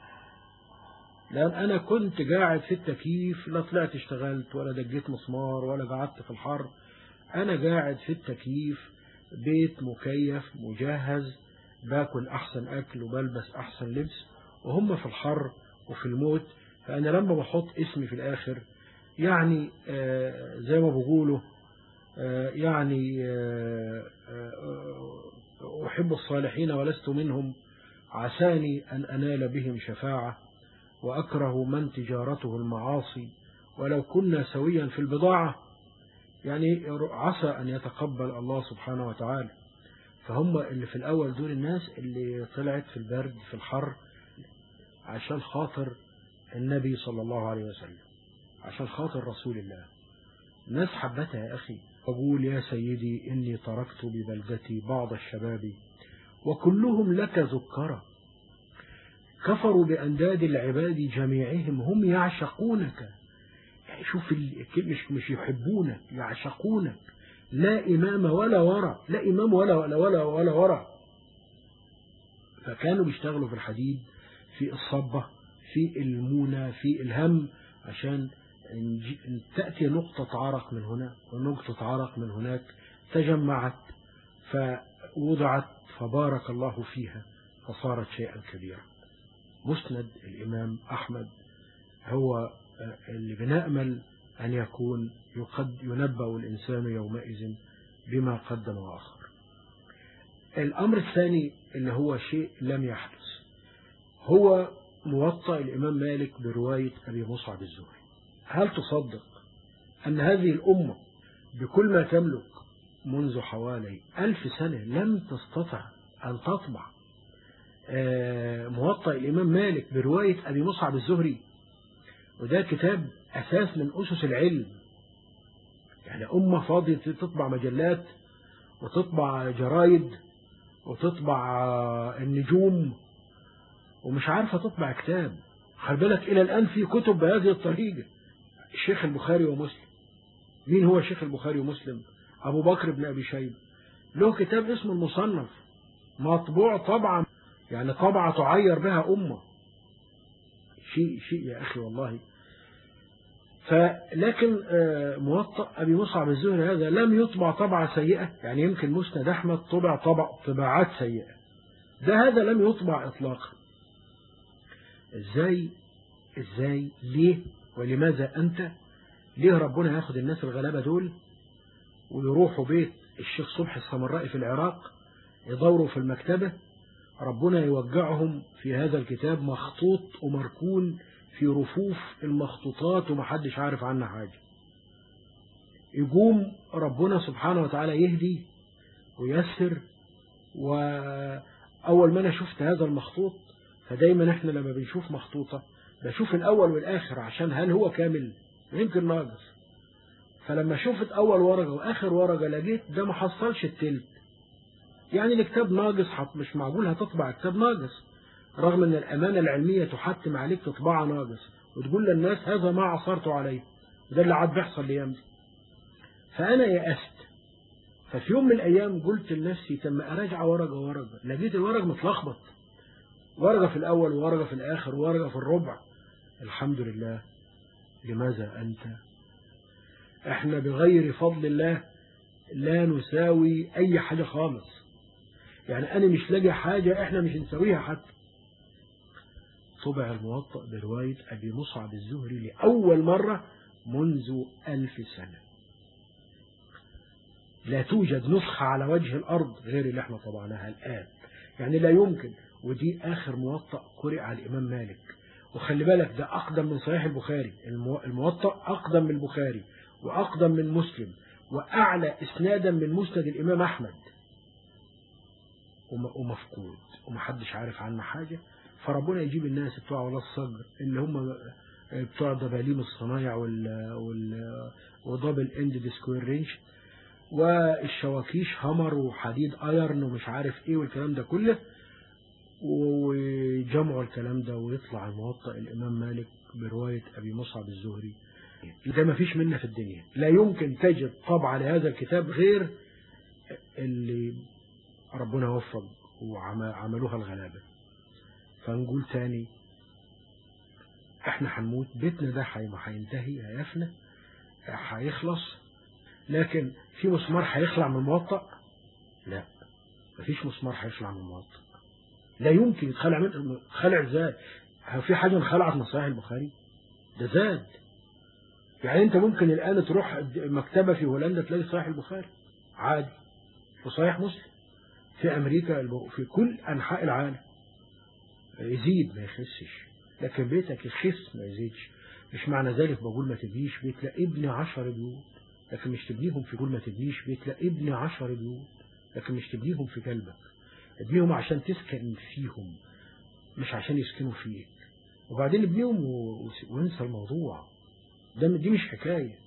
لأن أنا كنت قاعد في التكييف، لا طلعت اشتغلت ولا دقيت مسمار ولا قعدت في الحر، أنا قاعد في التكييف، بيت مكيف مجهز، باكل أحسن أكل وبلبس أحسن لبس، وهم في الحر وفي الموت. فأنا لما بحط اسمي في الآخر يعني آه زي ما بقولوا آه يعني آه آه أحب الصالحين ولست منهم، عساني أن أنال بهم شفاعة، وأكره من تجارته المعاصي ولو كنا سويا في البضاعة. يعني عسى أن يتقبل الله سبحانه وتعالى. فهم اللي في الأول دول الناس اللي طلعت في البرد في الحر عشان خاطر النبي صلى الله عليه وسلم، عشان خاطر رسول الله، ناس حبتها يا أخي. أقول يا سيدي إني تركت ببلدتي بعض الشباب وكلهم لك ذكرى، كفروا بأنداد العباد جميعهم هم يعشقونك. يعني شوف مش مش يحبونك، يعشقونك، لا إمام ولا ورع، لا إمام ولا ولا ولا ولا ورع. فكانوا بيشتغلوا في الحديد، في الصبة، في المونة، في الهم، عشان تأتي نقطة عرق من هنا ونقطة عرق من هناك تجمعت فوضعت فبارك الله فيها فصارت شيئا كبيرا. مسند الإمام أحمد هو اللي بنأمل أن يكون يقد ينبأ الإنسان يومئذ بما قدم وأخر. الأمر الثاني اللي هو شيء لم يحدث هو موطأ الإمام مالك برواية أبي مصعب الزهري. هل تصدق أن هذه الأمة بكل ما تملك منذ حوالي ألف سنة لم تستطع أن تطبع موطأ الإمام مالك برواية أبي مصعب الزهري؟ وده كتاب أساس من أسس العلم. يعني أمة فاضية تطبع مجلات وتطبع جرايد وتطبع النجوم ومش عارفة تطبع كتاب. خلي بالك إلى الآن في كتب بهذه الطريقة. الشيخ البخاري ومسلم. مين هو الشيخ البخاري ومسلم؟ أبو بكر بن أبي شيبة له كتاب اسمه المصنف مطبوع طبعا، يعني طبعة تعير بها أمة. شيء شيء يا أخي والله. فلكن موطأ أبي مصعب الزهري هذا لم يطبع طبعة سيئة، يعني يمكن مسند أحمد طبع طبع طباعات سيئة، ده هذا لم يطبع إطلاقا. إزاي إزاي ليه ولماذا أنت ليه ربنا ياخد الناس الغلابة دول ويروحوا بيت الشيخ صبحي السمرائي في العراق يدوروا في المكتبة، ربنا يوجعهم في هذا الكتاب مخطوط ومركون في رفوف المخطوطات ومحدش عارف عنها حاجة. يقوم ربنا سبحانه وتعالى يهدي ويسر. وأول ما أنا شفت هذا المخطوط، فدايما احنا لما بنشوف مخطوطة بشوف الأول والآخر عشان هل هو كامل يمكن ناقص. فلما شفت أول ورقة وآخر ورقة لقيت ده ما حصلش التلت، يعني الكتاب ناقص، مش معقول هتطبع كتاب ناقص رغم ان الأمانة العلمية تحتم عليك تطبعه ناقص وتقول للناس هذا ما عصرت عليه. ده اللي عاد بيحصل الايام دي. فأنا يأست. ففي يوم من الأيام قلت لنفسي تم أراجع ورقة ورقة، لقيت الورق متلخبط، ورقة في الأول وورقة في الآخر وورقة في الربع. الحمد لله. لماذا أنت؟ احنا بغير فضل الله لا نساوي أي حاجة خالص، يعني أنا مش لاقي حاجة احنا مش نساويها حتى. طبع الموطأ برواية أبي مصعب الزهري لأول مرة منذ ألف سنة. لا توجد نسخة على وجه الأرض غير اللي احنا طبعناها الآن، يعني لا يمكن. ودي آخر موطأ قرئ على الإمام مالك. وخلي بالك ده أقدم من صحيح البخاري، الموطأ أقدم من البخاري وأقدم من مسلم وأعلى إسنادا من مسند الإمام أحمد، ومفقود ومحدش عارف عنه حاجة. فربنا يجيب الناس بتوع ولا الصقر اللي هم بتوع دباليم الصنايع ودبل اند ديسكوير رينج والشواكيش همر وحديد ايرن ومش عارف ايه والكلام ده كله، وجمعوا الكلام ده ويطلع الموطأ الإمام مالك برواية أبي مصعب الزهري. ده ما فيش منه في الدنيا، لا يمكن تجد طبع لهذا الكتاب غير اللي ربنا وفق وعملوها الغلابة. فنقول تاني احنا هنموت، بيتنا ده هينتهي هيفنى هيخلص، لكن في مسمار هيخلع من الموطأ؟ لا، مفيش مسمار هيخلع من الموطأ، لا يمكن يتخلع من خلع. ازاي؟ في حاجة انخلعت من صحيح البخاري؟ ده زاد. يعني انت ممكن الآن تروح مكتبة في هولندا تلاقي صحيح البخاري عادي وصحيح مسلم، في أمريكا في كل أنحاء العالم. يزيد ما يخسش، لكن بيتك يخس ما يزيدش. مش معنى ذلك بقول ما تبنيش بيت، لا ابني عشر بيوت لكن مش تبنيهم في قول ما تبنيش بيت، لا ابني عشر بيوت لكن مش تبنيهم في قلبك. ابنيهم عشان تسكن فيهم مش عشان يسكنوا فيك. وبعدين ابنيهم وانسى الموضوع ده، دي مش حكاية.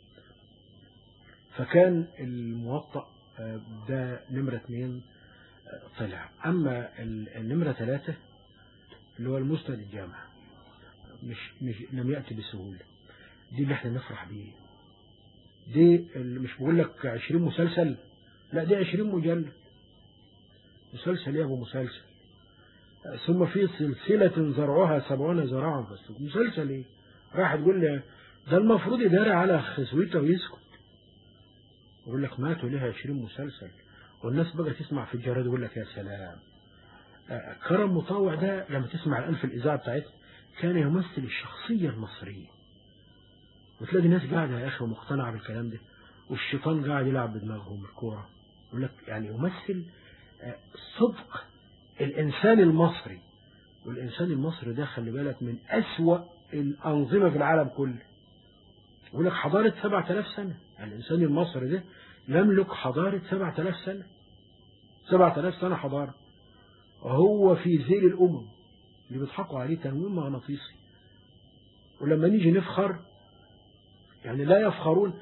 فكان الموطأ ده نمرة اثنين طلع. أما النمرة ثلاثة اللي هو المسند الجامع مش, مش لم يأتي بسهولة. دي اللي احنا نفرح بيه. دي اللي مش بقول لك عشرين مسلسل، لا دي عشرين مجلد. مسلسل ايه ابو مسلسل؟ ثم في سلسلة زرعها سبعون ذراعا، بس مسلسل ايه؟ راح تقول لي ده المفروض يداري على خسويته ويسكت. يقول لك ماتوا لها عشرين مسلسل والناس بقى تسمع في الجرائد يقول لك يا سلام. كرم مطاوع ده لما تسمع الآن في الإذاعة بتاعتنا كان يمثل الشخصية المصرية، وتلاقي ناس قاعدة يا أخي ومقتنعة بالكلام ده، والشيطان قاعد يلعب بدماغهم الكورة. يقول لك يعني يمثل صدق الإنسان المصري. والإنسان المصري ده خلي بالك من أسوأ الأنظمة في العالم كله. يقول لك حضارة سبعة آلاف سنة، يعني الإنسان المصري ده يملك حضارة سبعة آلاف سنة، سبعة آلاف سنة حضارة، وهو في ذيل الأمم اللي بيضحكوا عليه تنويم مغناطيسي. ولما نيجي نفخر يعني لا يفخرون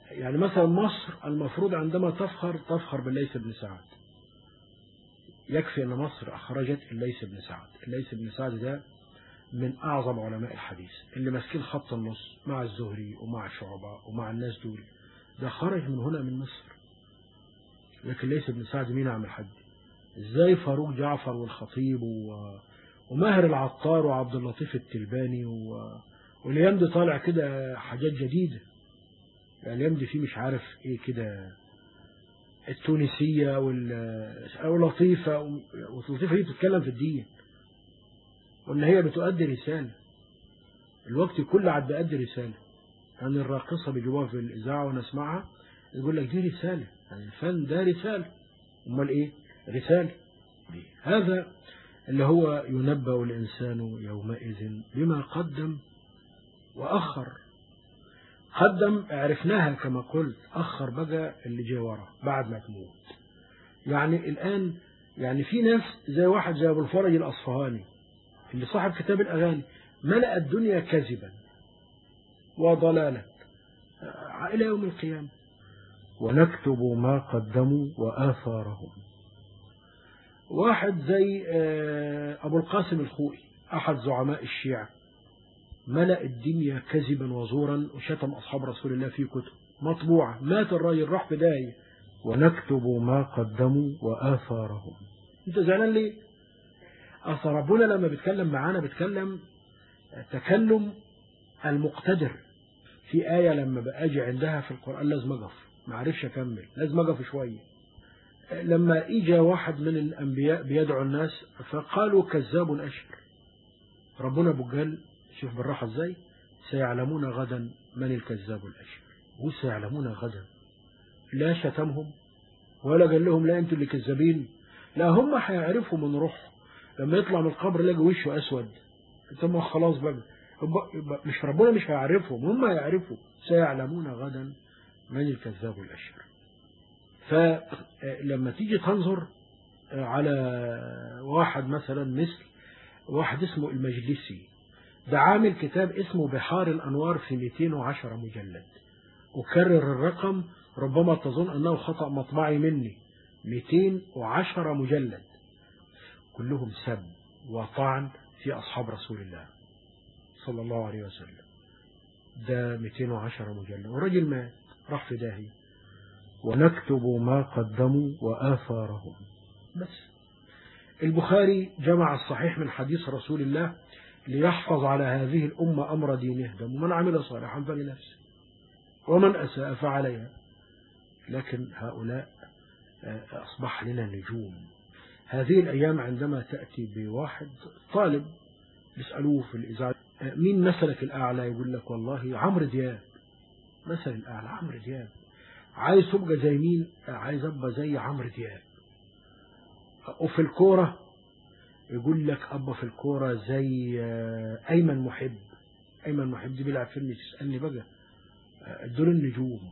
يعني مثلا مصر المفروض عندما تفخر تفخر بالليث بن سعد. يكفي أن مصر أخرجت الليث بن سعد. الليث بن سعد ده من أعظم علماء الحديث اللي ماسكين خط النص مع الزهري ومع شعبة ومع الناس دول. ده خرج من هنا من مصر. لكن الليث بن سعد مين عمل حد؟ ازاي فاروق جعفر والخطيب و... وماهر العطار وعبد اللطيف التلباني و... واليوم دي طالع كده حاجات جديدة. يعني اليوم دي فيه مش عارف ايه كده التونسية وال... او لطيفة واللطيفة دي بتتكلم في الدين وان هي بتؤدي رسالة. الوقت كله عاد بيؤدي رسالة. يعني الراقصة بيجيبوها في الإذاعة ونسمعها يقول لك دي رسالة. يعني الفن ده رسالة. امال ايه رسالة دي؟ هذا اللي هو ينبأ الإنسان يومئذ بما قدم وأخر. قدم عرفناها كما قلت، أخر بقى اللي جاي ورا بعد ما تموت. يعني الآن يعني في ناس زي واحد زي أبو الفرج الأصفهاني اللي صاحب كتاب الأغاني ملأ الدنيا كذبا وضلالا إلى يوم القيامة. ونكتب ما قدموا وآثارهم. واحد زي أبو القاسم الخوئي أحد زعماء الشيعة ملأ الدنيا كذبا وزورا وشتم أصحاب رسول الله في كتب مطبوعة. مات الراجل راح في داهية. ونكتب ما قدموا وآثارهم. أنت زعلان ليه؟ أصل ربنا لما بيتكلم معانا بيتكلم تكلم المقتدر. في آية لما بأجي عندها في القرآن لازم أقف، ما عرفش أكمل، لازم أقف شوية. لما إجا واحد من الأنبياء بيدعو الناس فقالوا كذاب أشر. ربنا بقال شوف بالراحة ازاي، سيعلمون غدا من الكذاب الأشر. وسيعلمون غدا. لا شتمهم ولا قال لهم لا انتوا اللي كذابين، لا هم هيعرفوا من روحه. لما يطلع من القبر يلاقي وشه أسود. ثم خلاص بقى مش ربنا مش هيعرفهم، هم هيعرفوا. سيعلمون غدا من الكذاب الأشر. فلما تيجي تنظر على واحد مثلا مثل واحد اسمه المجلسي، ده عامل كتاب اسمه بحار الأنوار في مئتين وعشرة مجلد. أكرر الرقم ربما تظن أنه خطأ مطبعي مني. مئتين وعشرة مجلد كلهم سب وطعن في أصحاب رسول الله صلى الله عليه وسلم. ده مئتين وعشرة مجلد والرجل مات راح في داهية. ونكتب ما قدموا وآثارهم. بس البخاري جمع الصحيح من حديث رسول الله ليحفظ على هذه الأمة أمر دينهم. ومن عمل صالحا فلنفسه ومن أساء فعليها. لكن هؤلاء أصبح لنا نجوم. هذه الأيام عندما تأتي بواحد طالب يسألوه في الإذاعة مين مثلك الأعلى؟ يقول لك والله عمرو دياب. مثل الأعلى عمرو دياب. عايز تبقى زي مين؟ عايز أبقى زي عمرو دياب. وفي الكورة يقول لك أبا في الكورة زي أيمن محب. أيمن محب دي بيلعب فيلم تسألني بقى. دول النجوم.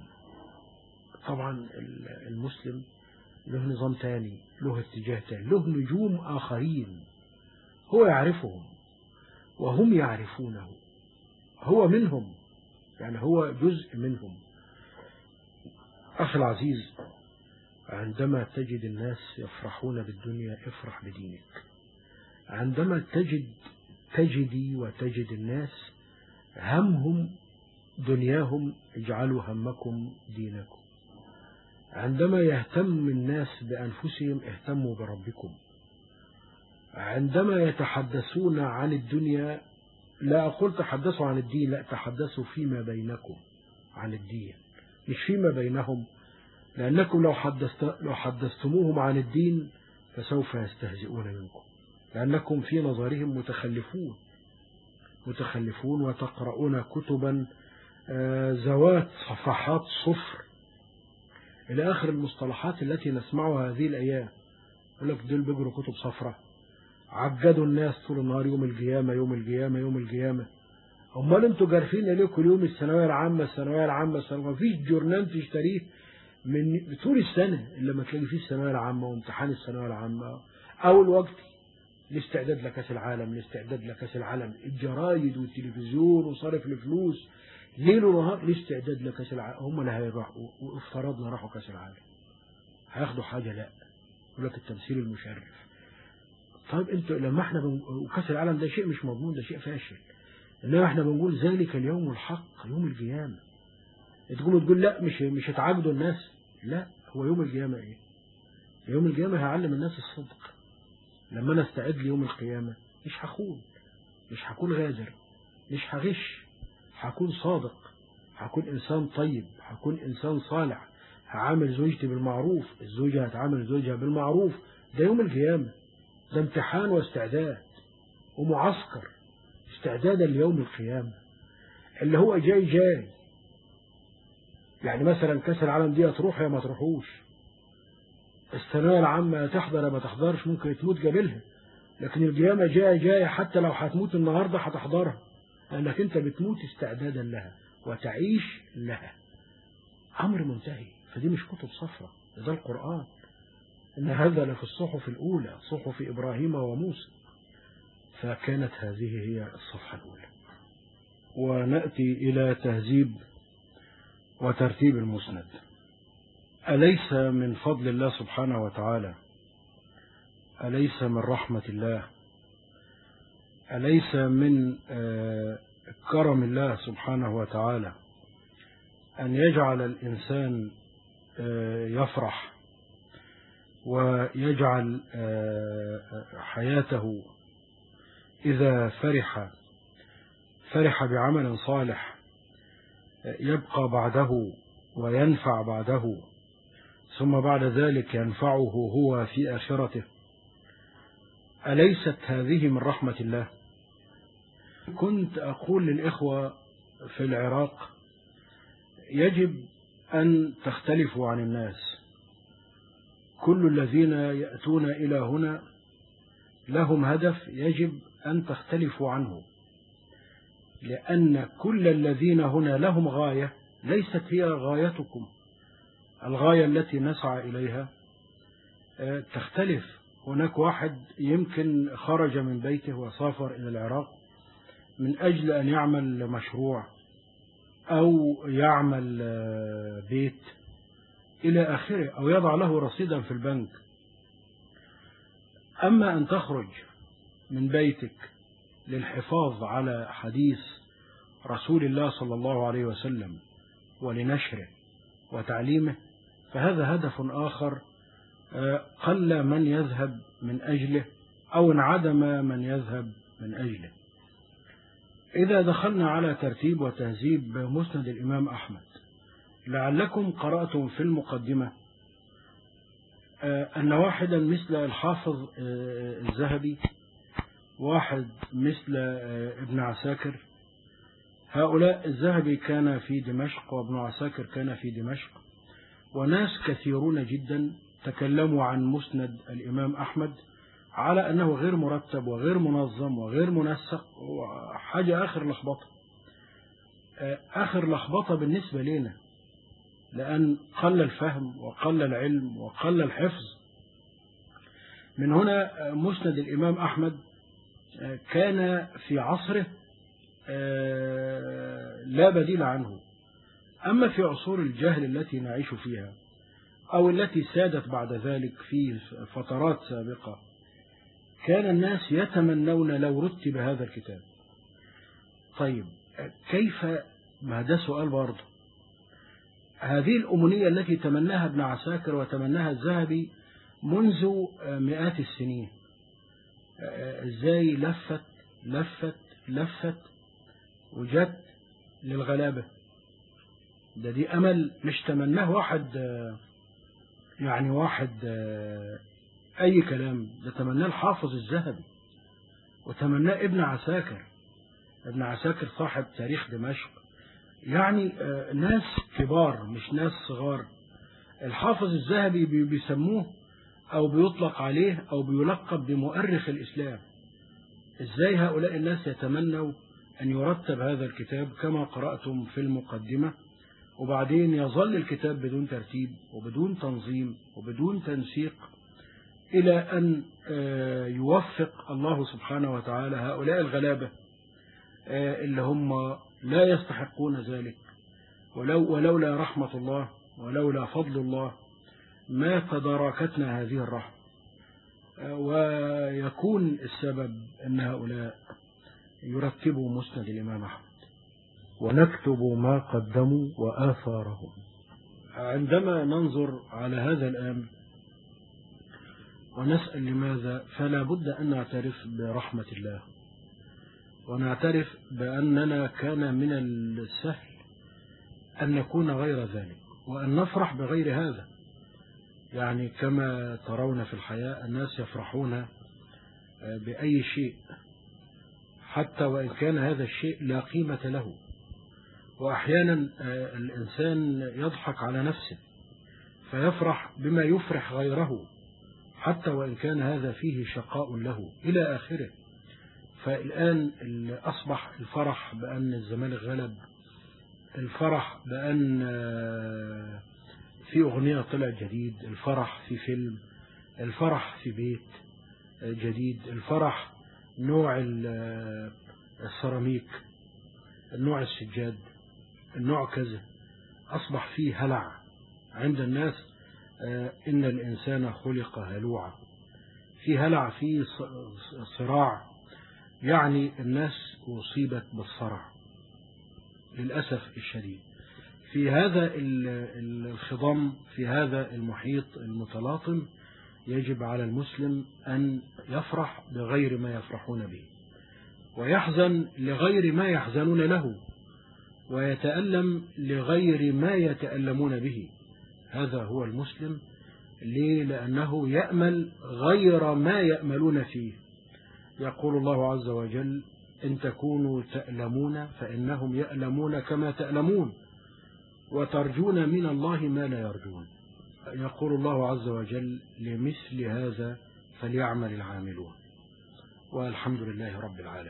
طبعا المسلم له نظام تاني، له اتجاه تاني، له نجوم آخرين هو يعرفهم وهم يعرفونه. هو منهم، يعني هو جزء منهم. أخي العزيز، عندما تجد الناس يفرحون بالدنيا افرح بدينك. عندما تجد تجدي وتجد الناس همهم دنياهم اجعلوا همكم دينكم. عندما يهتم الناس بأنفسهم اهتموا بربكم. عندما يتحدثون عن الدنيا لا أقول تحدثوا عن الدين، لا تحدثوا فيما بينكم عن الدين مش فيما بينهم. لأنكم لو, حدثت لو حدثتموهم عن الدين فسوف يستهزئون منكم. لأنكم في نظرهم متخلفون متخلفون وتقرؤون كتبا ذوات صفحات صفر إلى آخر المصطلحات التي نسمعها هذه الأيام. يقول لك دول بيقروا كتب صفرة. عجدوا الناس طول النهار يوم القيامة يوم القيامة يوم القيامة. أمال أنتوا جارفين ليه كل يوم الثانوية العامة الثانوية العامة الثانوية؟ ما فيش جورنال تشتريه من طول السنة إلا ما تلاقي فيه الثانوية العامة وامتحان الثانوية العامة أو الوقت الاستعداد لكأس العالم الاستعداد لكأس العالم. الجرايد والتلفزيون وصرف الفلوس ليل ونهار الاستعداد لكأس العالم. هم اللي هيروحوا، وافترضنا راحوا كأس العالم هياخدوا حاجة؟ لا. يقول لك التمثيل المشرف. طيب انتوا لما احنا بن... وكأس العالم ده شيء مش مضمون، ده شيء فاشل، انما احنا بنقول ذلك اليوم الحق يوم القيامة. تقوم تقول لا مش مش هتعاقدوا الناس. لا، هو يوم القيامة ايه؟ يوم القيامة هيعلم الناس الصدق. لما انا استعد ليوم القيامة مش هخون، مش هكون غادر، مش هغش، هكون صادق، هكون انسان طيب، هكون انسان صالح، هعامل زوجتي بالمعروف، الزوجة هتعامل زوجها بالمعروف. ده يوم القيامة، ده امتحان واستعداد ومعسكر استعدادا ليوم القيامة اللي هو جاي جاي. يعني مثلا كأس العالم دي هتروح يا ما تروحوش، الثانوية العامة تحضر يا ما تحضرش، ممكن تموت قبلها، لكن القيامة جاية جاية، حتى لو هتموت النهاردة هتحضرها، لأنك أنت بتموت استعدادا لها وتعيش لها. أمر منتهي. فدي مش كتب صفرة، ده القرآن. إن هذا لفي الصحف الأولى، صحف إبراهيم وموسى. فكانت هذه هي الصفحة الأولى. ونأتي إلى تهذيب وترتيب المسند. أليس من فضل الله سبحانه وتعالى، أليس من رحمة الله، أليس من كرم الله سبحانه وتعالى أن يجعل الإنسان يفرح ويجعل حياته إذا فرح فرح بعمل صالح يبقى بعده وينفع بعده، ثم بعد ذلك ينفعه هو في آخرته؟ أليست هذه من رحمة الله؟ كنت أقول للإخوة في العراق يجب أن تختلفوا عن الناس. كل الذين يأتون إلى هنا لهم هدف يجب أن تختلفوا عنه، لأن كل الذين هنا لهم غاية ليست هي غايتكم. الغاية التي نسعى إليها تختلف. هناك واحد يمكن خرج من بيته وسافر إلى العراق من أجل أن يعمل مشروع أو يعمل بيت إلى آخره، أو يضع له رصيدا في البنك. أما أن تخرج من بيتك للحفاظ على حديث رسول الله صلى الله عليه وسلم ولنشره وتعليمه، فهذا هدف آخر قل من يذهب من أجله، أو انعدم من يذهب من أجله. إذا دخلنا على ترتيب وتهذيب مسند الإمام أحمد، لعلكم قرأتم في المقدمة أن واحدا مثل الحافظ الذهبي، واحد مثل ابن عساكر، هؤلاء الذهبي كان في دمشق وابن عساكر كان في دمشق، وناس كثيرون جدا تكلموا عن مسند الإمام أحمد على أنه غير مرتب وغير منظم وغير منسق وحاجة آخر لخبطة. آخر لخبطة بالنسبة لنا، لأن قل الفهم وقل العلم وقل الحفظ. من هنا مسند الإمام أحمد كان في عصره لا بديل عنه. أما في عصور الجهل التي نعيش فيها أو التي سادت بعد ذلك في فترات سابقة، كان الناس يتمنون لو رتب هذا الكتاب. طيب كيف؟ ما ده سؤال برضه. هذه الأمنية التي تمناها ابن عساكر وتمناها الذهبي منذ مئات السنين، ازاي لفت لفت لفت وجت للغلابة؟ ده دي أمل مش تمناه واحد يعني واحد أي كلام، ده تمناه الحافظ الذهبي وتمناه ابن عساكر. ابن عساكر صاحب تاريخ دمشق، يعني ناس كبار مش ناس صغار. الحافظ الذهبي بيسموه أو بيطلق عليه أو بيلقب بمؤرخ الإسلام. إزاي هؤلاء الناس يتمنوا أن يرتب هذا الكتاب كما قرأتم في المقدمة، وبعدين يظل الكتاب بدون ترتيب وبدون تنظيم وبدون تنسيق، إلى أن يوفق الله سبحانه وتعالى هؤلاء الغلابة اللي هم لا يستحقون ذلك، ولو ولولا رحمة الله ولولا فضل الله ما تداركتنا هذه الرحمة. ويكون السبب أن هؤلاء يرتبوا مسند الإمام أحمد ونكتب ما قدموا وآثارهم. عندما ننظر على هذا الآن ونسأل لماذا، فلا بد أن نعترف برحمة الله، ونعترف بأننا كان من السهل أن نكون غير ذلك، وأن نفرح بغير هذا. يعني كما ترون في الحياة الناس يفرحون بأي شيء حتى وإن كان هذا الشيء لا قيمة له، وأحيانا الإنسان يضحك على نفسه فيفرح بما يفرح غيره حتى وإن كان هذا فيه شقاء له إلى آخره. فالآن أصبح الفرح بأن الزمالك غلب، الفرح بأن في أغنية طلع جديد، الفرح في فيلم، الفرح في بيت جديد، الفرح نوع السيراميك، النوع السجاد، النوع كذا. أصبح فيه هلع عند الناس، إن الإنسان خلق هلوعا، في هلع، في صراع. يعني الناس أصيبت بالصرع للأسف الشديد. في هذا الخضم، في هذا المحيط المتلاطم، يجب على المسلم أن يفرح بغير ما يفرحون به، ويحزن لغير ما يحزنون له، ويتألم لغير ما يتألمون به. هذا هو المسلم. ليه؟ لأنه يأمل غير ما يأملون فيه. يقول الله عز وجل: إن تكونوا تألمون فإنهم يألمون كما تألمون وترجون من الله ما لا يرجون. يقول الله عز وجل: لمثل هذا فليعمل العاملون. والحمد لله رب العالمين.